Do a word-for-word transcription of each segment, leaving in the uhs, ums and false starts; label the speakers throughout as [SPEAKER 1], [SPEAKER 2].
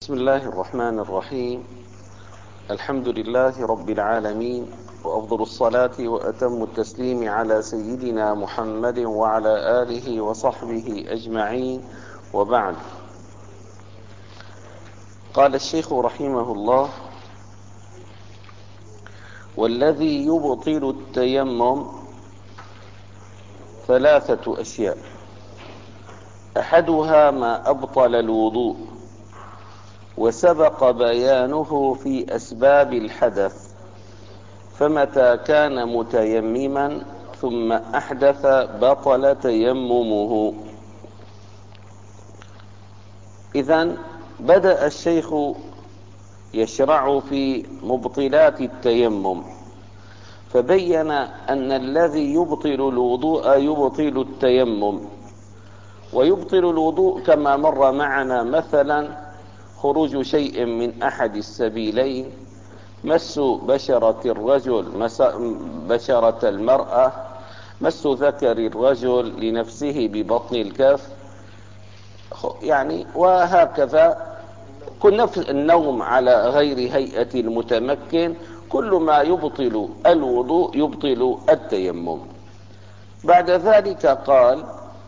[SPEAKER 1] بسم الله الرحمن الرحيم. الحمد لله رب العالمين، وأفضل الصلاة وأتم التسليم على سيدنا محمد وعلى آله وصحبه أجمعين، وبعد. قال الشيخ رحمه الله: والذي يبطل التيمم ثلاثة أشياء، أحدها ما أبطل الوضوء، وسبق بيانه في أسباب الحدث، فمتى كان متيمما ثم أحدث بطل تيممه. إذن بدأ الشيخ يشرع في مبطلات التيمم، فبين أن الذي يبطل الوضوء يبطل التيمم. ويبطل الوضوء كما مر معنا مثلا خروج شيء من أحد السبيلين، مس بشرة الرجل بشرة المرأة، مس ذكر الرجل لنفسه ببطن الكف، يعني وهكذا. كل نفس النوم على غير هيئة المتمكن، كل ما يبطل الوضوء يبطل التيمم. بعد ذلك قال: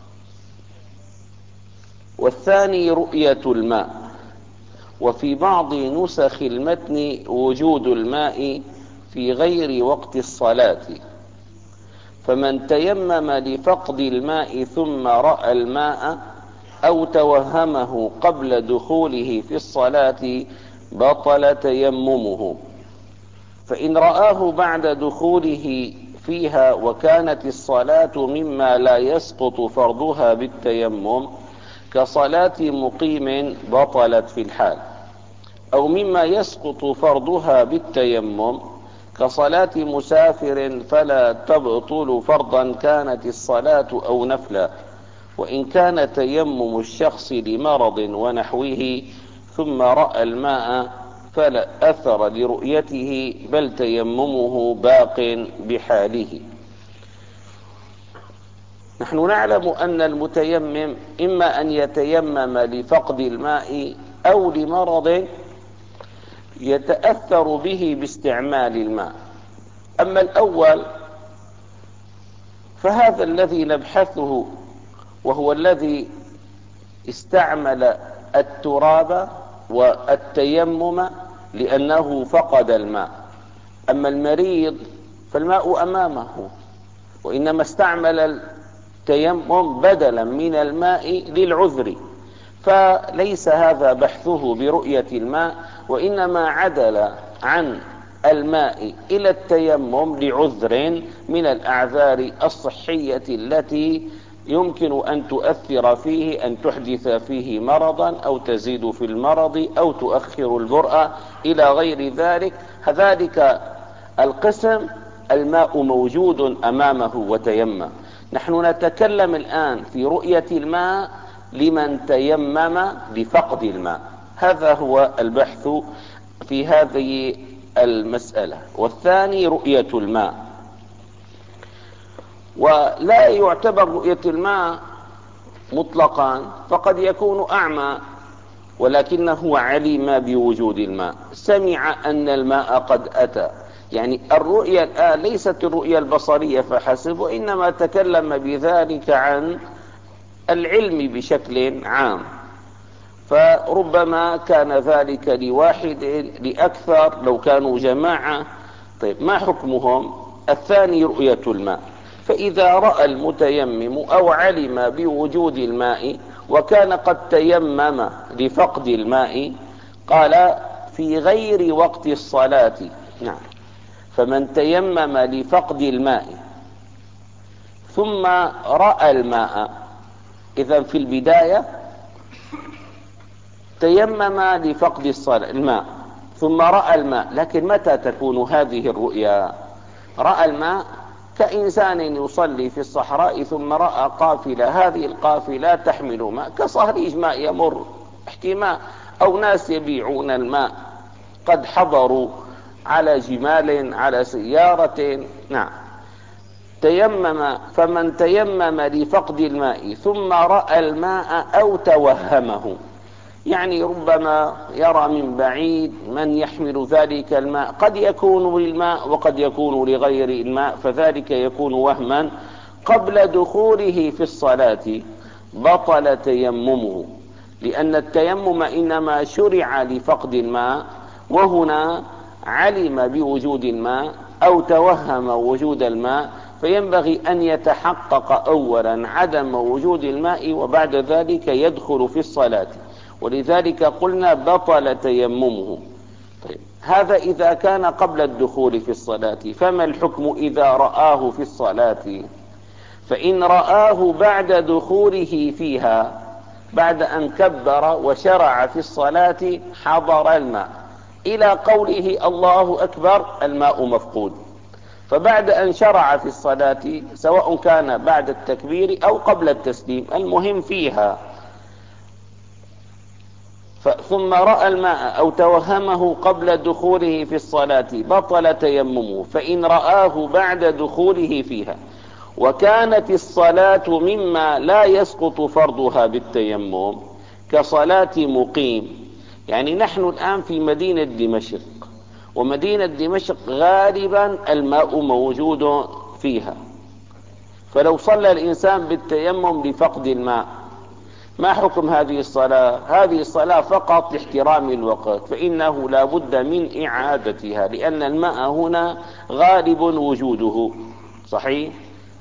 [SPEAKER 1] والثاني رؤية الماء. وفي بعض نسخ المتن وجود الماء في غير وقت الصلاة، فمن تيمم لفقد الماء ثم رأى الماء أو توهمه قبل دخوله في الصلاة بطل تيممه. فإن رآه بعد دخوله فيها وكانت الصلاة مما لا يسقط فرضها بالتيمم كصلاة مقيم بطلت في الحال، أو مما يسقط فرضها بالتيمم كصلاة مسافر فلا تبطل فرضا كانت الصلاة أو نفلا، وإن كان تيمم الشخص لمرض ونحوه ثم رأى الماء فلا أثر لرؤيته، بل تيممه باق بحاله. نحن نعلم أن المتيمم إما أن يتيمم لفقد الماء أو لمرض يتأثر به باستعمال الماء. أما الأول فهذا الذي نبحثه، وهو الذي استعمل التراب والتيمم لأنه فقد الماء. أما المريض فالماء أمامه، وإنما استعمل التيمم بدلا من الماء للعذر، فليس هذا بحثه برؤية الماء، وإنما عدل عن الماء إلى التيمم لعذر من الأعذار الصحية التي يمكن أن تؤثر فيه، أن تحدث فيه مرضا أو تزيد في المرض أو تؤخر البرء إلى غير ذلك. ذلك القسم الماء موجود أمامه وتيمم. نحن نتكلم الآن في رؤية الماء لمن تيمم لفقد الماء. هذا هو البحث في هذه المسألة. والثاني رؤية الماء. ولا يعتبر رؤية الماء مطلقا، فقد يكون أعمى ولكنه علم بوجود الماء، سمع أن الماء قد أتى. يعني الرؤية الآن ليست الرؤية البصرية فحسب، وإنما تكلم بذلك عن العلم بشكل عام، فربما كان ذلك لواحد لأكثر لو كانوا جماعة. طيب، ما حكمهم؟ الثاني رؤية الماء. فإذا رأى المتيمم أو علم بوجود الماء وكان قد تيمم لفقد الماء، قال في غير وقت الصلاة. نعم، فمن تيمم لفقد الماء ثم رأى الماء، إذن في البداية تيمم لفقد الصلاة الماء ثم رأى الماء، لكن متى تكون هذه الرؤيا؟ رأى الماء كإنسان يصلي في الصحراء ثم رأى قافلة، هذه القافلة تحمل ماء كصهريج ماء يمر احتماء، أو ناس يبيعون الماء قد حضروا على جمال على سيارة. نعم، تيمم. فمن تيمم لفقد الماء ثم رأى الماء أو توهمه، يعني ربما يرى من بعيد من يحمل ذلك الماء، قد يكون للماء وقد يكون لغير الماء، فذلك يكون وهما. قبل دخوله في الصلاة بطل تيممه، لأن التيمم إنما شرع لفقد الماء، وهنا علم بوجود الماء أو توهم وجود الماء، فينبغي أن يتحقق أولا عدم وجود الماء وبعد ذلك يدخل في الصلاة، ولذلك قلنا بطل تيممه. طيب، هذا إذا كان قبل الدخول في الصلاة، فما الحكم إذا رآه في الصلاة؟ فإن رآه بعد دخوله فيها، بعد أن كبر وشرع في الصلاة حضر الماء إلى قوله الله أكبر، الماء مفقود، فبعد أن شرع في الصلاة سواء كان بعد التكبير أو قبل التسليم، المهم فيها، ثم رأى الماء أو توهمه قبل دخوله في الصلاة بطل تيممه. فإن رآه بعد دخوله فيها وكانت الصلاة مما لا يسقط فرضها بالتيمم كصلاة مقيم، يعني نحن الآن في مدينة دمشق، ومدينة دمشق غالبا الماء موجود فيها، فلو صلى الإنسان بالتيمم لفقد الماء، ما حكم هذه الصلاة؟ هذه الصلاة فقط لاحترام الوقت، فإنه لا بد من إعادتها، لأن الماء هنا غالب وجوده صحيح.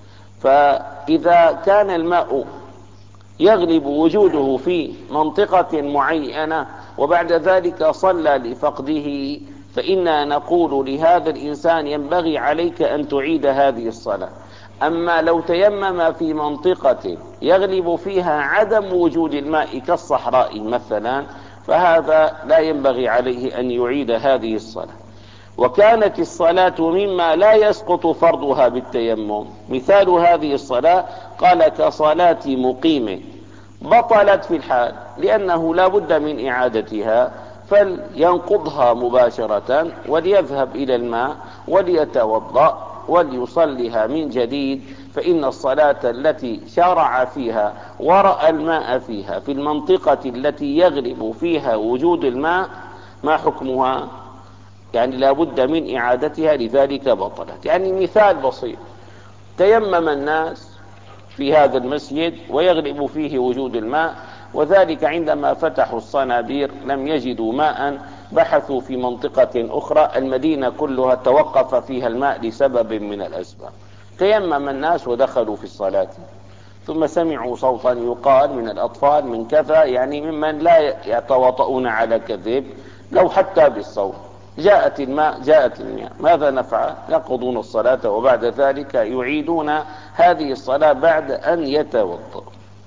[SPEAKER 1] فإذا كان الماء يغلب وجوده في منطقة معينة وبعد ذلك صلى لفقده، فإنا نقول لهذا الإنسان ينبغي عليك أن تعيد هذه الصلاة. أما لو تيمم في منطقة يغلب فيها عدم وجود الماء كالصحراء مثلا، فهذا لا ينبغي عليه أن يعيد هذه الصلاة. وكانت الصلاة مما لا يسقط فرضها بالتيمم، مثال هذه الصلاة قال كصلاة مقيم، بطلت في الحال لأنه لا بد من إعادتها، فلينقضها مباشرة وليذهب إلى الماء وليتوضأ وليصليها من جديد. فإن الصلاة التي شرع فيها ورأى الماء فيها في المنطقة التي يغلب فيها وجود الماء ما حكمها؟ يعني لا بد من إعادتها، لذلك بطلت. يعني مثال بسيط، تيمم الناس في هذا المسجد ويغلب فيه وجود الماء، وذلك عندما فتحوا الصنابير لم يجدوا ماء، بحثوا في منطقة أخرى، المدينة كلها توقف فيها الماء لسبب من الأسباب، تيمم الناس ودخلوا في الصلاة، ثم سمعوا صوتا يقال من الأطفال من كذا، يعني ممن لا يتواطؤون على كذب، لو حتى بالصوت، جاءت الماء جاءت الماء، ماذا نفعل؟ يقضون الصلاة وبعد ذلك يعيدون هذه الصلاة بعد أن يتوضأ.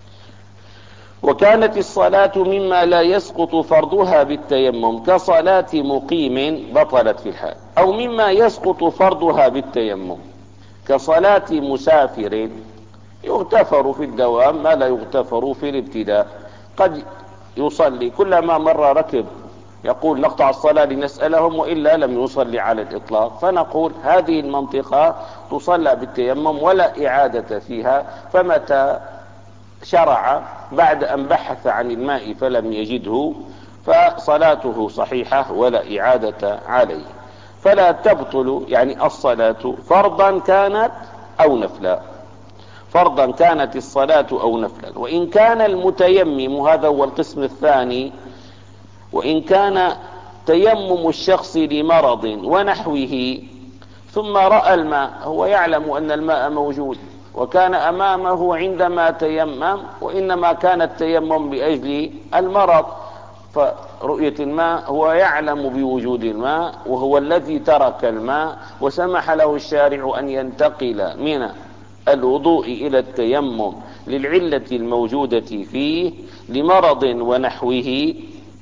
[SPEAKER 1] وكانت الصلاة مما لا يسقط فرضها بالتيمم كصلاة مقيم، بطلت في الحال. أو مما يسقط فرضها بالتيمم كصلاة مسافر، يغتفر في الدوام ما لا يغتفر في الابتداء، قد يصلي كلما مر ركب يقول نقطع الصلاة لنسألهم، وإلا لم يصلي على الإطلاق، فنقول هذه المنطقة تصلى بالتيمم ولا إعادة فيها، فمتى شرع بعد أن بحث عن الماء فلم يجده فصلاته صحيحة ولا إعادة عليه. فلا تبطل يعني الصلاة فرضا كانت أو نفلا، فرضا كانت الصلاة أو نفلا. وإن كان المتيمم، هذا هو القسم الثاني، وإن كان تيمم الشخص لمرض ونحوه ثم رأى الماء، هو يعلم أن الماء موجود وكان أمامه عندما تيمم، وإنما كان التيمم لأجل المرض، فرؤية الماء هو يعلم بوجود الماء وهو الذي ترك الماء، وسمح له الشارع أن ينتقل من الوضوء إلى التيمم للعلة الموجودة فيه لمرض ونحوه،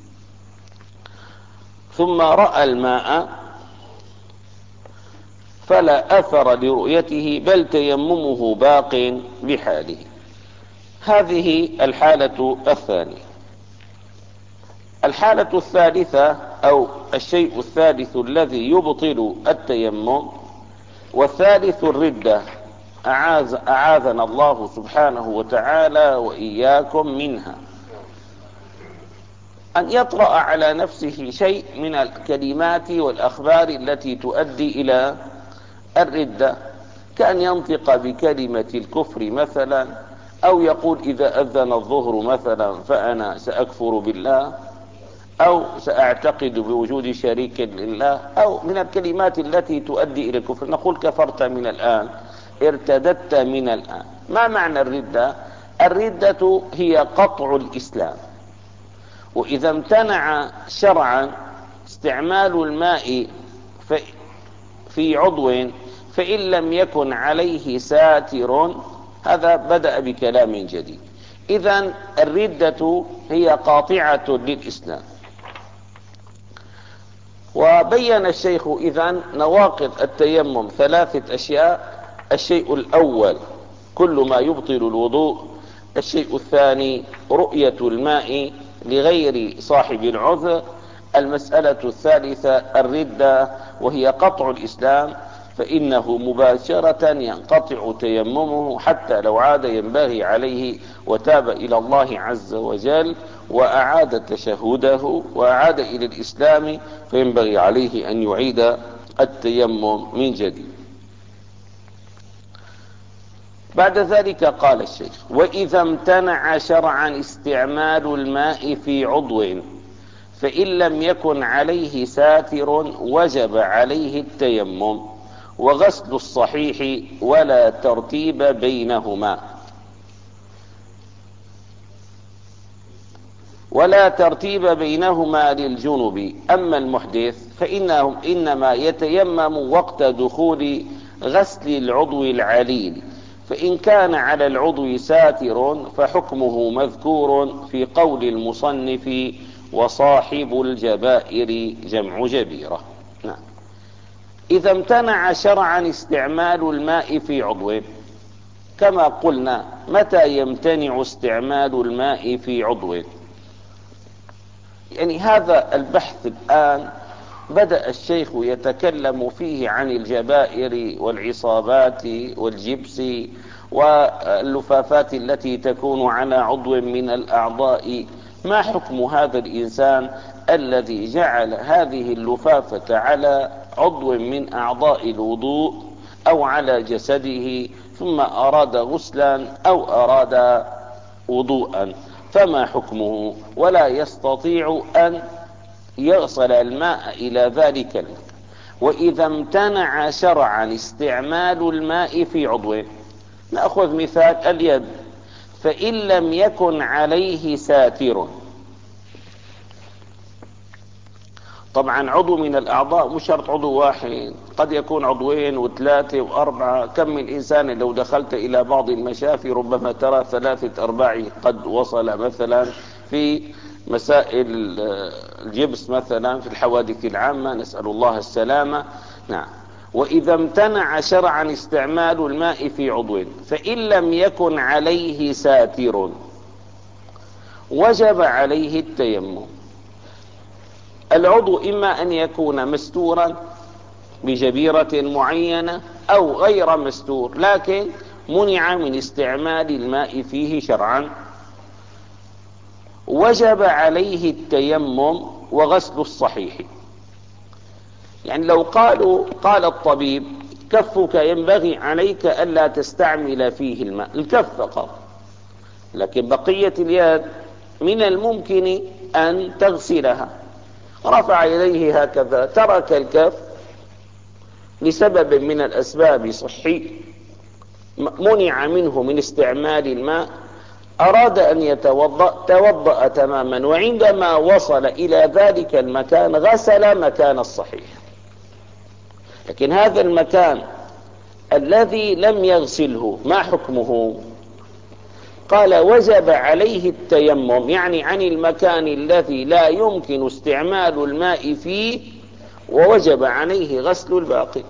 [SPEAKER 1] ثم رأى الماء فلا أثر لرؤيته بل تيممه باق بحاله. هذه الحالة الثانية. الحالة الثالثة أو الشيء الثالث الذي يبطل التيمم، والثالث الردة، أعاذ أعاذنا الله سبحانه وتعالى وإياكم منها. أن يطرأ على نفسه شيء من الكلمات والأخبار التي تؤدي إلى الردة، كأن ينطق بكلمة الكفر مثلا، أو يقول إذا أذن الظهر مثلا فأنا سأكفر بالله، أو سأعتقد بوجود شريك لله، أو من الكلمات التي تؤدي إلى الكفر. نقول كفرت من الآن، ارتدت من الآن. ما معنى الردة؟ الردة هي قطع الإسلام. وإذا امتنع شرعا استعمال الماء في عضو فإن لم يكن عليه ساتر، هذا بدأ بكلام جديد. إذن الردة هي قاطعة للإسلام. وبين الشيخ إذن نواقض التيمم ثلاثة أشياء: الشيء الأول كل ما يبطل الوضوء، الشيء الثاني رؤية الماء لغير صاحب العذر، المسألة الثالثة الردة وهي قطع الإسلام، فإنه مباشرة ينقطع تيممه حتى لو عاد ينبغي عليه وتاب إلى الله عز وجل وأعاد تشهده وأعاد إلى الإسلام، فينبغي عليه أن يعيد التيمم من جديد. بعد ذلك قال الشيخ: وإذا امتنع شرعا استعمال الماء في عضو فإن لم يكن عليه ساتر وجب عليه التيمم وغسل الصحيح ولا ترتيب بينهما ولا ترتيب بينهما للجنب. أما المحدث فإنه إنما يتيمم وقت دخول غسل العضو العليل، فإن كان على العضو ساتر فحكمه مذكور في قول المصنف: وصاحب الجبائر جمع جبيرة. نعم. إذا امتنع شرعا استعمال الماء في عضو، كما قلنا متى يمتنع استعمال الماء في عضو؟ يعني هذا البحث الآن بدأ الشيخ يتكلم فيه عن الجبائر والعصابات والجبس واللفافات التي تكون على عضو من الأعضاء. ما حكم هذا الإنسان الذي جعل هذه اللفافة على عضو من أعضاء الوضوء أو على جسده ثم أراد غسلا أو أراد وضوءا؟ فما حكمه؟ ولا يستطيع أن يغسل الماء إلى ذلك المكان. وإذا امتنع شرعا استعمال الماء في عضو، نأخذ مثال اليد، فإن لم يكن عليه ساتر. طبعا عضو من الأعضاء مش شرط عضو واحد، قد يكون عضوين وثلاثة وأربعة. كم من إنسان لو دخلت إلى بعض المشافي ربما ترى ثلاثة أرباع قد وصل مثلا في مسائل الجبس، مثلا في الحوادث العامة، نسأل الله السلامة. نعم. وإذا امتنع شرعا استعمال الماء في عضو فإن لم يكن عليه ساتر وجب عليه التيمم. العضو إما أن يكون مستورا بجبيرة معينة أو غير مستور، لكن منع من استعمال الماء فيه شرعا، وجب عليه التيمم وغسل الصحيح. يعني لو قالوا قال الطبيب: كفك ينبغي عليك ألا تستعمل فيه الماء، الكف فقط، لكن بقية اليد من الممكن أن تغسلها، رفع يديه هكذا، ترك الكف لسبب من الأسباب صحي منع منه من استعمال الماء، أراد أن يتوضأ، توضأ تماما، وعندما وصل إلى ذلك المكان غسل مكان الصحيح. لكن هذا المكان الذي لم يغسله ما حكمه؟ قال: وجب عليه التيمم، يعني عن المكان الذي لا يمكن استعمال الماء فيه، ووجب عليه غسل الباقي.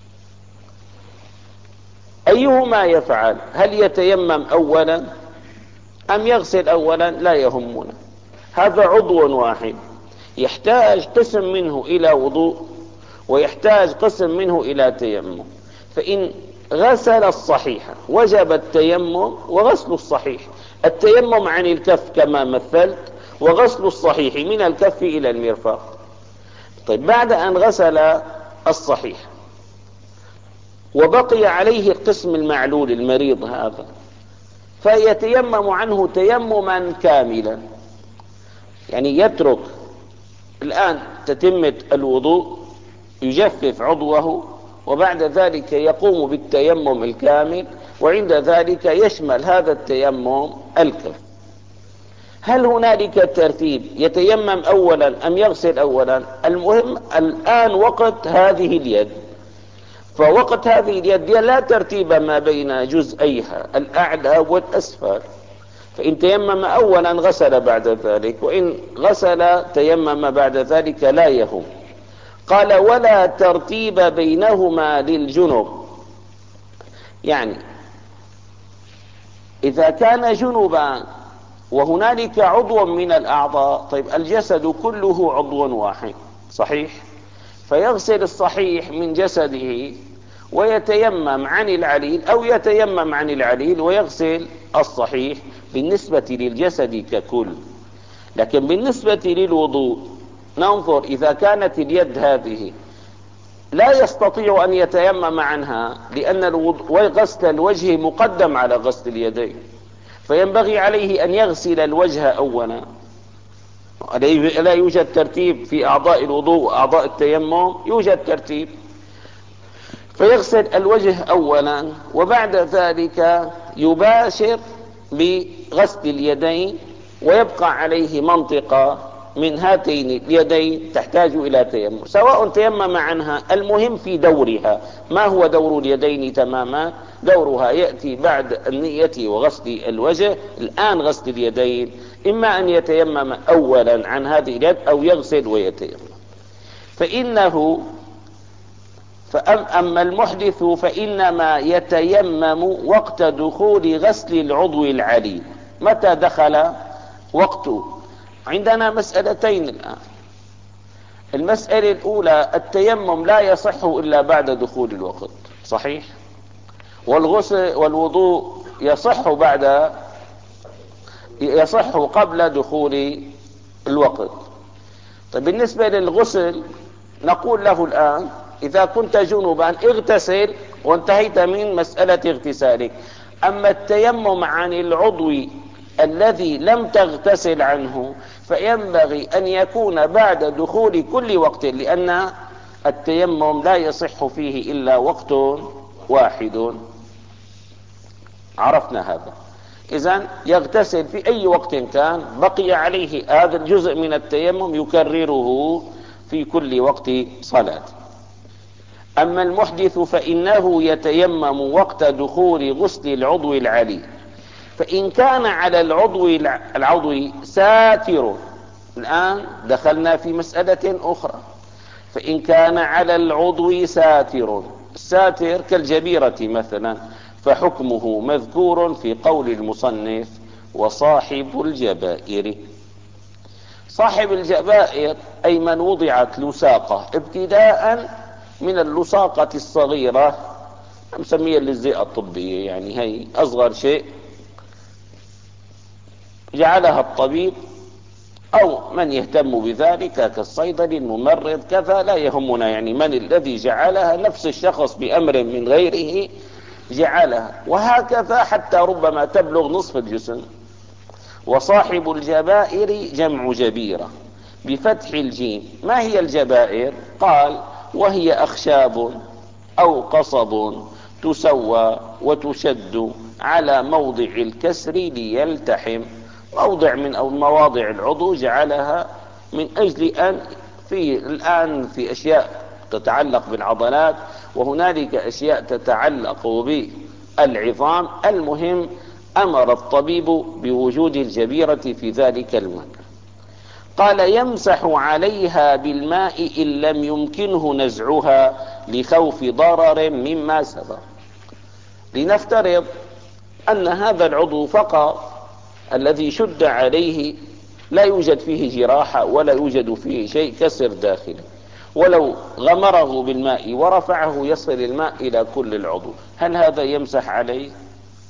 [SPEAKER 1] أيهما يفعل؟ هل يتيمم أولا أم يغسل أولا؟ لا يهمنا، هذا عضو واحد يحتاج قسم منه إلى وضوء ويحتاج قسم منه إلى تيمم. فإن غسل الصحيح وجب التيمم وغسل الصحيح. التيمم عن الكف كما مثلت، وغسل الصحيح من الكف إلى المرفق. طيب بعد أن غسل الصحيح وبقي عليه القسم المعلول المريض هذا، فيتيمم عنه تيمما كاملا، يعني يترك الآن تتمة الوضوء، يجفف عضوه، وبعد ذلك يقوم بالتيمم الكامل، وعند ذلك يشمل هذا التيمم الكف. هل هنالك ترتيب يتيمم أولا أم يغسل أولا؟ المهم الآن وقت هذه اليد، فوقت هذه اليد لا ترتيب ما بين جزئيها الأعلى والأسفل، فإن تيمم أولا غسل بعد ذلك، وإن غسل تيمم بعد ذلك لا يهم. قال ولا ترتيب بينهما للجنب، يعني إذا كان جنبا وهنالك عضو من الأعضاء، طيب الجسد كله عضو واحد صحيح، فيغسل الصحيح من جسده ويتيمم عن العليل، أو يتيمم عن العليل ويغسل الصحيح بالنسبة للجسد ككل. لكن بالنسبة للوضوء ننظر، إذا كانت اليد هذه لا يستطيع أن يتيمم عنها، لأن غسل الوجه مقدم على غسل اليدين، فينبغي عليه أن يغسل الوجه أولا. لا يوجد ترتيب في أعضاء الوضوء وأعضاء التيمم، يوجد ترتيب، فيغسل الوجه أولا، وبعد ذلك يباشر بغسل اليدين، ويبقى عليه منطقة من هاتين اليدين تحتاج إلى تيمم، سواء تيمم عنها. المهم في دورها، ما هو دور اليدين تماما؟ دورها يأتي بعد النية وغسل الوجه. الآن غسل اليدين، إما أن يتيمم أولا عن هذه اليد أو يغسل ويتيمم. فإنه فأما المحدث فإنما يتيمم وقت دخول غسل العضو العليل. متى دخل وقته؟ عندنا مسألتين الآن. المسألة الأولى، التيمم لا يصح إلا بعد دخول الوقت صحيح، والغسل والوضوء يصح بعد يصح قبل دخول الوقت. طيب بالنسبة للغسل نقول له الآن إذا كنت جنبا اغتسل وانتهيت من مسألة اغتسالك. أما التيمم عن العضو الذي لم تغتسل عنه فينبغي أن يكون بعد دخول كل وقت، لأن التيمم لا يصح فيه إلا وقت واحد. عرفنا هذا. إذن يغتسل في أي وقت كان، بقي عليه هذا الجزء من التيمم يكرره في كل وقت صلاة. أما المحدث فإنه يتيمم وقت دخول غسل العضو العلي، فإن كان على العضو العضو ساتر. الآن دخلنا في مسألة أخرى. فإن كان على العضو ساتر، الساتر كالجبيرة مثلا، فحكمه مذكور في قول المصنف وصاحب الجبائر. صاحب الجبائر أي من وضعت لساقة، ابتداء من اللساقة الصغيرة نسميها اللزيئة الطبية، يعني هي أصغر شيء جعلها الطبيب أو من يهتم بذلك كالصيدلي الممرض كذا، لا يهمنا يعني من الذي جعلها، نفس الشخص بأمر من غيره جعلها، وهكذا حتى ربما تبلغ نصف الجسم. وصاحب الجبائر جمع جبيرة بفتح الجيم. ما هي الجبائر؟ قال وهي أخشاب أو قصب تسوى وتشد على موضع الكسر ليلتحم. موضع من أو مواضع العضو جعلها من أجل أن في الآن في أشياء تتعلق بالعضلات، وهنالك أشياء تتعلق بالعظام. المهم أمر الطبيب بوجود الجبيرة في ذلك المكان. قال يمسح عليها بالماء إن لم يمكنه نزعها لخوف ضرر مما سبق. لنفترض أن هذا العضو فقط الذي شد عليه لا يوجد فيه جراحة ولا يوجد فيه شيء كسر داخلي، ولو غمره بالماء ورفعه يصل الماء إلى كل العضو، هل هذا يمسح عليه؟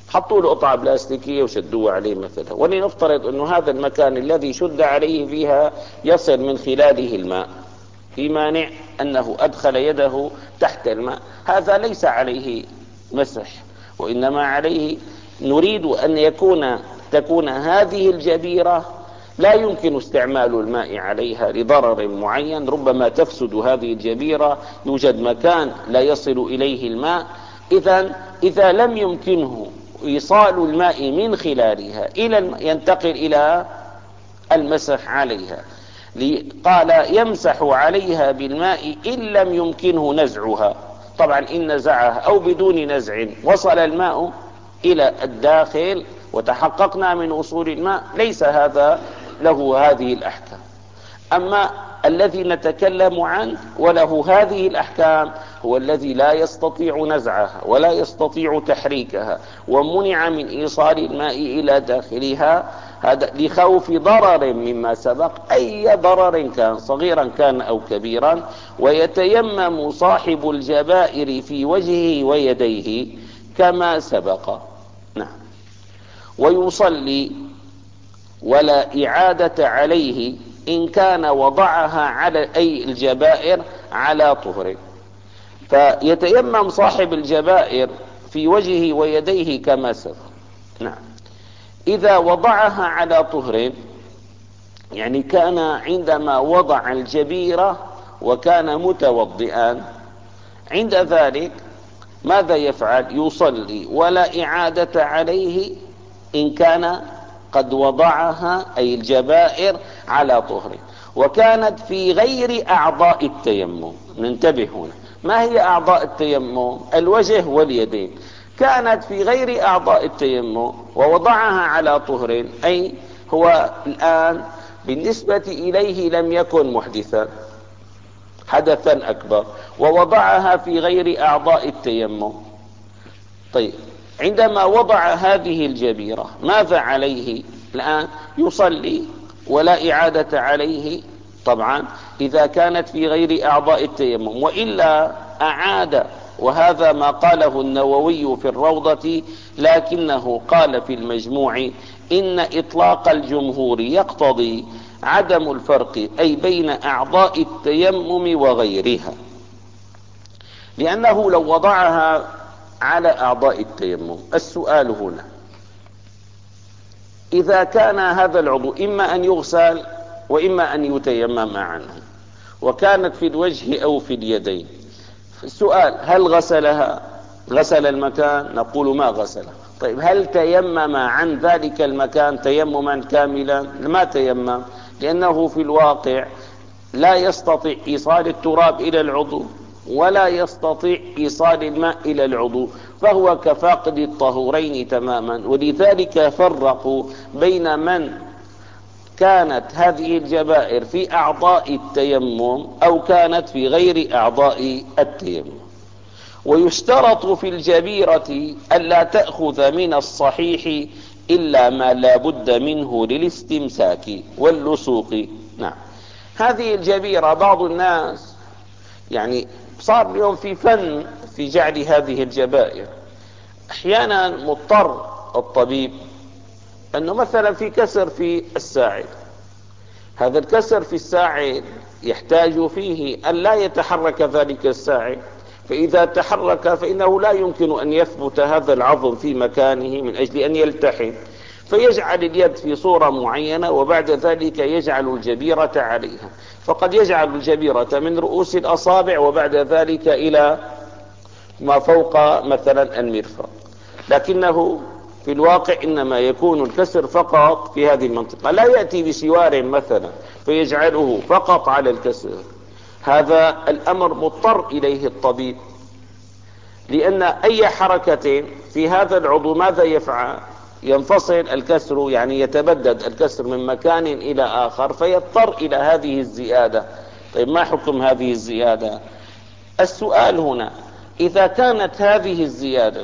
[SPEAKER 1] حطوا له قطعة بلاستيكية وشدوها عليه مثلا، ولنفترض انه هذا المكان الذي شد عليه فيها يصل من خلاله الماء، في مانع انه ادخل يده تحت الماء، هذا ليس عليه مسح، وانما عليه نريد ان يكون تكون هذه الجبيرة لا يمكن استعمال الماء عليها لضرر معين، ربما تفسد هذه الجبيرة، يوجد مكان لا يصل إليه الماء، إذن إذا لم يمكنه إيصال الماء من خلالها إلى ينتقل إلى المسح عليها، قال يمسح عليها بالماء إن لم يمكنه نزعها. طبعا إن نزعها أو بدون نزع وصل الماء إلى الداخل وتحققنا من وصول الماء، ليس هذا له هذه الأحكام. أما الذي نتكلم عنه وله هذه الأحكام هو الذي لا يستطيع نزعها ولا يستطيع تحريكها، ومنع من إيصال الماء إلى داخلها، هذا لخوف ضرر مما سبق، أي ضرر كان صغيرا كان أو كبيرا. ويتيمم صاحب الجبائر في وجهه ويديه كما سبق. نعم. ويصلي ولا إعادة عليه إن كان وضعها على أي الجبائر على طهر. فيتيمم صاحب الجبائر في وجهه ويديه كما سبق. نعم. إذا وضعها على طهر، يعني كان عندما وضع الجبيرة وكان متوضئا، عند ذلك ماذا يفعل؟ يصلي ولا إعادة عليه إن كان قد وضعها أي الجبائر على طهر، وكانت في غير أعضاء التيمم. ننتبه هنا، ما هي أعضاء التيمم؟ الوجه واليدين. كانت في غير أعضاء التيمم ووضعها على طهر، أي هو الآن بالنسبة إليه لم يكن محدثا حدثا أكبر، ووضعها في غير أعضاء التيمم. طيب، عندما وضع هذه الجبيرة ماذا عليه الآن؟ يصلي ولا إعادة عليه طبعا إذا كانت في غير أعضاء التيمم، وإلا أعاد، وهذا ما قاله النووي في الروضة، لكنه قال في المجموع إن إطلاق الجمهور يقتضي عدم الفرق أي بين أعضاء التيمم وغيرها، لأنه لو وضعها على أعضاء التيمم، السؤال هنا إذا كان هذا العضو إما أن يغسل وإما أن يتيمم عنه، وكانت في الوجه أو في اليدين، السؤال هل غسلها؟ غسل المكان؟ نقول ما غسلها. طيب، هل تيمم عن ذلك المكان تيمما كاملا؟ ما تيمم، لأنه في الواقع لا يستطيع إيصال التراب إلى العضو ولا يستطيع إيصال الماء إلى العضو، فهو كفاقد الطهورين تماما. ولذلك فرقوا بين من كانت هذه الجبائر في أعضاء التيمم أو كانت في غير أعضاء التيمم. ويشترط في الجبيرة ألا تأخذ من الصحيح إلا ما لا بد منه للاستمساك واللصوق. نعم. هذه الجبيرة بعض الناس يعني صار اليوم في فن في جعل هذه الجبائر، احيانا مضطر الطبيب انه مثلا في كسر في الساعد، هذا الكسر في الساعد يحتاج فيه ان لا يتحرك ذلك الساعد، فاذا تحرك فانه لا يمكن ان يثبت هذا العظم في مكانه من اجل ان يلتحم، فيجعل اليد في صورة معينة وبعد ذلك يجعل الجبيرة عليها، فقد يجعل الجبيرة من رؤوس الأصابع وبعد ذلك إلى ما فوق مثلا المرفق، لكنه في الواقع إنما يكون الكسر فقط في هذه المنطقة، لا يأتي بسوار مثلا فيجعله فقط على الكسر. هذا الأمر مضطر إليه الطبيب، لأن أي حركة في هذا العضو ماذا يفعل؟ ينفصل الكسر، يعني يتبدد الكسر من مكان إلى آخر، فيضطر إلى هذه الزيادة. طيب، ما حكم هذه الزيادة؟ السؤال هنا إذا كانت هذه الزيادة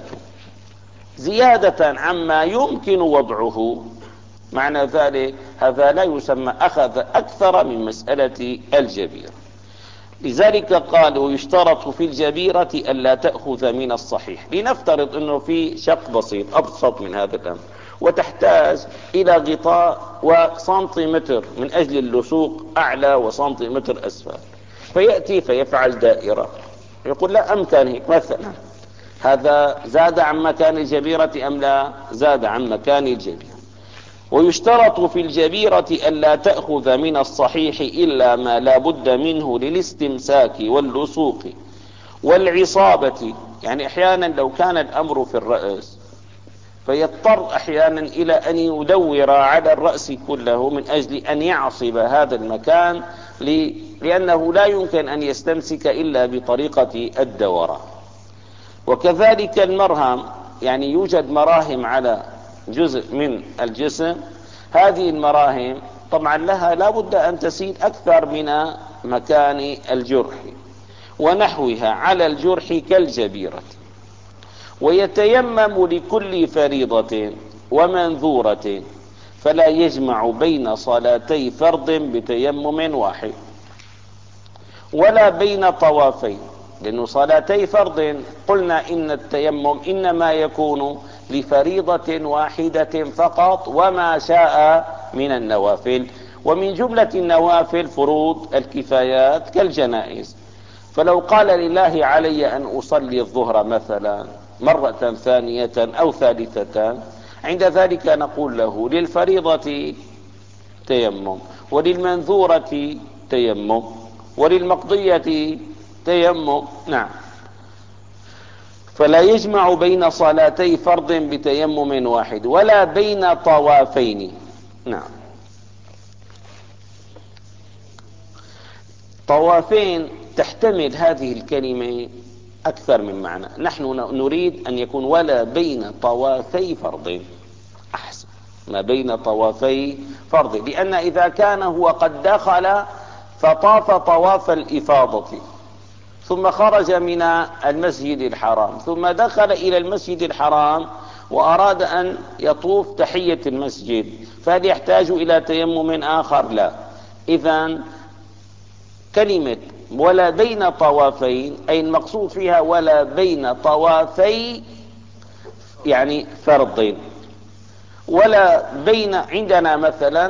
[SPEAKER 1] زيادة عما يمكن وضعه، معنى ذلك هذا لا يسمى أخذ أكثر من مسألة الجبير. لذلك قال ويشترط في الجبيرة ألا تأخذ من الصحيح. لنفترض أنه في شق بسيط أبسط من هذا الأمر وتحتاج إلى غطاء وسنتيمتر من أجل اللصوق أعلى وسنتيمتر أسفل، فيأتي فيفعل دائرة، يقول لا أمكن هيك مثلا، هذا زاد عن مكان الجبيرة أم لا؟ زاد عن مكان الجبيرة. ويشترط في الجبيرة ألا تأخذ من الصحيح إلا ما لا بد منه للاستمساك واللصوق والعصابة. يعني أحيانا لو كان الأمر في الرأس فيضطر أحيانا إلى أن يدور على الرأس كله من أجل أن يعصب هذا المكان، لأنه لا يمكن أن يستمسك إلا بطريقة الدورة. وكذلك المرهم، يعني يوجد مراهم على جزء من الجسم، هذه المراهم طبعا لها لا بد أن تسيل أكثر من مكان الجرح ونحوها على الجرح كالجبيرة. ويتيمم لكل فريضة ومنذورة، فلا يجمع بين صلاتي فرض بتيمم واحد ولا بين طوافين، لأن صلاتي فرض قلنا إن التيمم إنما يكون لفريضة واحدة فقط وما شاء من النوافل، ومن جملة النوافل فروض الكفايات كالجنائز. فلو قال لله علي أن أصلي الظهر مثلا مرة ثانية أو ثالثة، عند ذلك نقول له للفريضة تيمم، وللمنذورة تيمم، وللمقضية تيمم. نعم. فلا يجمع بين صلاتي فرض بتيمم واحد ولا بين طوافين. نعم. طوافين تحتمل هذه الكلمة أكثر من معنى. نحن نريد أن يكون ولا بين طوافي فرض، أحسن، ما بين طوافي فرض، لأن إذا كان هو قد دخل فطاف طواف الإفاضة ثم خرج من المسجد الحرام ثم دخل إلى المسجد الحرام وأراد أن يطوف تحية المسجد، فهل يحتاج إلى تيمم آخر؟ لا. إذن كلمة ولا بين طوافين أي المقصود فيها ولا بين طوافي يعني فرض، ولا بين. عندنا مثلا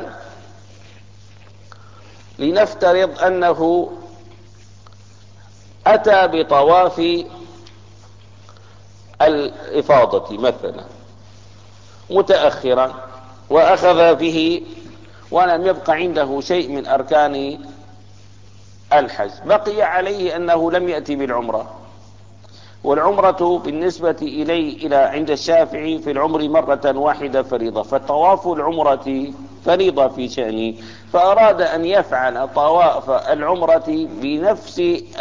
[SPEAKER 1] لنفترض أنه أتى بطواف الإفاضة مثلا متأخرا وأخذ به ولم يبق عنده شيء من أركان الحج، بقي عليه أنه لم يأتي بالعمرة، والعمرة بالنسبة إليه إلى عند الشافعي في العمر مرة واحدة فريضة، فطواف العمرة فريضة في شأنه، فأراد أن يفعل طواف العمرة بنفس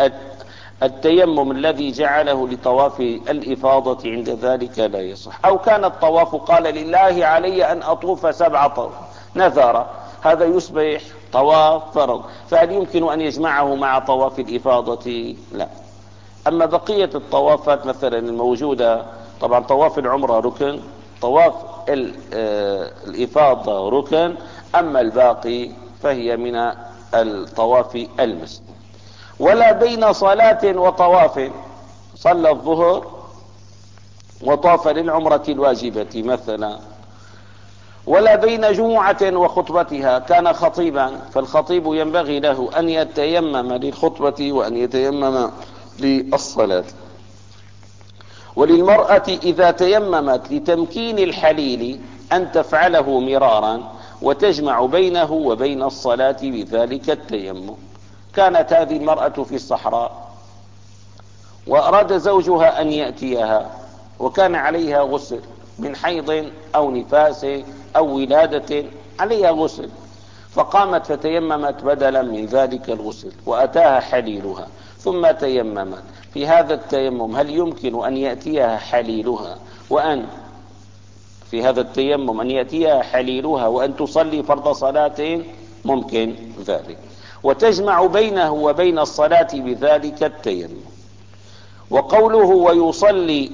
[SPEAKER 1] التيمم الذي جعله لطواف الإفاضة، عند ذلك لا يصح. أو كان الطواف قال لله علي أن أطوف سبع طواف نذر، هذا يصبح طواف فرض، فهل يمكن أن يجمعه مع طواف الإفاضة؟ لا. أما بقية الطوافات مثلا الموجودة، طبعا طواف العمرة ركن، طواف الإفاضة ركن، أما الباقي فهي من الطواف المسنون. ولا بين صلاة وطواف، صلى الظهر وطاف للعمرة الواجبة مثلا. ولا بين جمعة وخطبتها، كان خطيبا فالخطيب ينبغي له أن يتيمم للخطبة وأن يتيمم للصلاة. وللمرأة إذا تيممت لتمكين الحليل أن تفعله مرارا وتجمع بينه وبين الصلاة بذلك التيمم. كانت هذه المرأة في الصحراء وأراد زوجها أن يأتيها وكان عليها غسل من حيض أو نفاس أو ولادة، عليها غسل، فقامت فتيممت بدلا من ذلك الغسل وأتاها حليلها ثم تيممت. في هذا التيمم هل يمكن أن يأتيها حليلها وأن في هذا التيمم أن يأتيها حليلها وأن تصلي فرض صلاة؟ ممكن ذلك، وتجمع بينه وبين الصلاة بذلك التيمم. وقوله ويصلي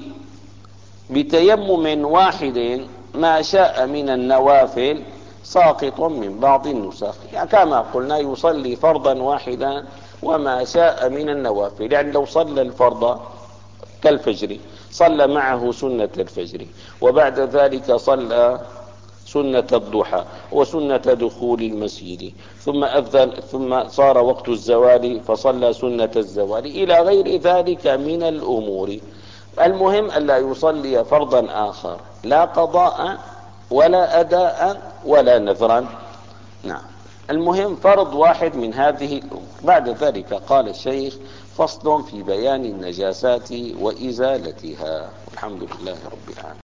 [SPEAKER 1] بتيمم واحد ما شاء من النوافل ساقط من بعض النسخ، يعني كما قلنا يصلي فرضا واحدا وما شاء من النوافل. يعني لو صلى الفرض كالفجر صلى معه سنة الفجر، وبعد ذلك صلى سنة الضحى وسنة دخول المسجد، ثم أذن، ثم صار وقت الزوال فصلى سنة الزوال، إلى غير ذلك من الأمور. المهم ألا يصلي فرضا آخر، لا قضاء ولا أداء ولا نذرا. نعم، المهم فرض واحد من هذه الأمور. بعد ذلك قال الشيخ: فصل في بيان النجاسات وإزالتها. الحمد لله رب العالمين.